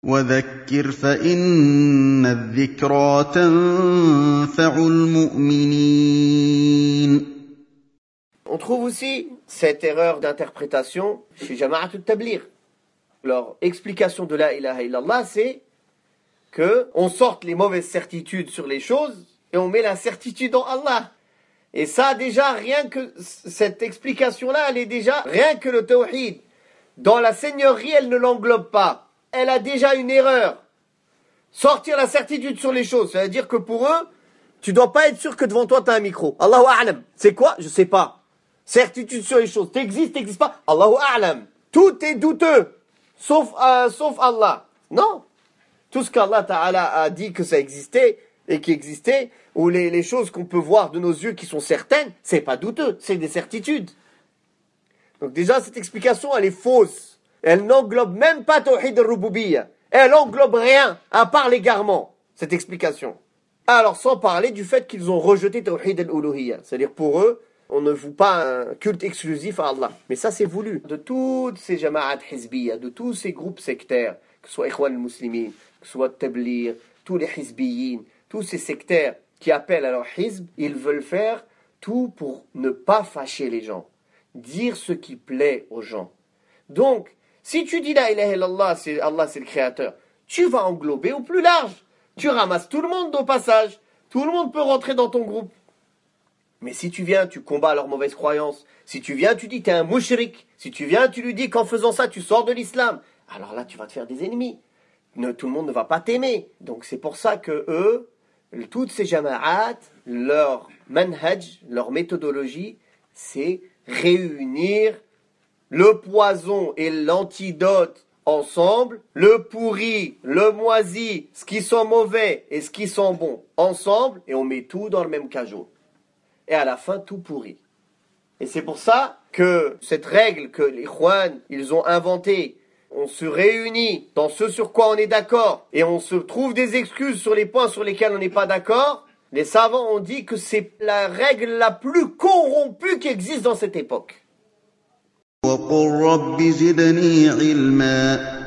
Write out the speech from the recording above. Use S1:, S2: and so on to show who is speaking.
S1: وذكر فإن الذكرى تنفع المؤمنين.
S2: On trouve aussi cette erreur d'interprétation chez Jama'at al-Tabligh. Leur explication de la ilaha illallah, c'est que on sorte les mauvaises certitudes sur les choses et on met la certitude en Allah. Et ça, déjà, rien que cette explication-là, elle est déjà, rien que le tawhid, dans la seigneurie, elle ne l'englobe pas. Elle a déjà une erreur. Sortir la certitude sur les choses, ça veut dire que pour eux, tu dois pas être sûr que devant toi, tu as un micro. Allahu a'lam. C'est quoi? Je sais pas. Certitude sur les choses. T'existes pas? Allahu a'lam. Tout est douteux. Sauf Allah. Non. Tout ce qu'Allah Ta'ala a dit que ça existait et qui existait, ou les choses qu'on peut voir de nos yeux qui sont certaines, c'est pas douteux, c'est des certitudes. Donc déjà, cette explication, elle est fausse. Elle n'englobe même pas Tawhid al-Rububiyya. Elle englobe rien, à part l'égarement, cette explication. Alors, sans parler du fait qu'ils ont rejeté Tawhid al-Uluhiyya. C'est-à-dire, pour eux, on ne voue pas un culte exclusif à Allah. Mais ça, c'est voulu. De toutes ces jama'at hizbiyya, de tous ces groupes sectaires, que ce soit Ikhwan al-Muslimin, que ce soit Tabligh, tous les hizbiyin, tous ces sectaires qui appellent à leur hizb, ils veulent faire tout pour ne pas fâcher les gens. Dire ce qui plaît aux gens. Donc, si tu dis la ilaha illallah, Allah c'est le créateur, tu vas englober au plus large. Tu ramasses tout le monde au passage. Tout le monde peut rentrer dans ton groupe. Mais si tu viens, tu combats leurs mauvaises croyances. Si tu viens, tu dis t'es un mouchrik. Si tu viens, tu lui dis qu'en faisant ça, tu sors de l'islam. Alors là, tu vas te faire des ennemis. Tout le monde ne va pas t'aimer. Donc c'est pour ça que eux, toutes ces jama'at, leur manhaj, leur méthodologie, c'est réunir le poison et l'antidote ensemble, le pourri, le moisi, ce qui sent mauvais et ce qui sent bon ensemble, et on met tout dans le même cajot. Et à la fin, tout pourrit. Et c'est pour ça que cette règle que les Ikhwan, ils ont inventée, on se réunit dans ce sur quoi on est d'accord, et on se trouve des excuses sur les points sur lesquels on n'est pas d'accord, les savants ont dit que c'est la règle la plus corrompue qui existe dans cette époque.
S1: وقل رب زدني علما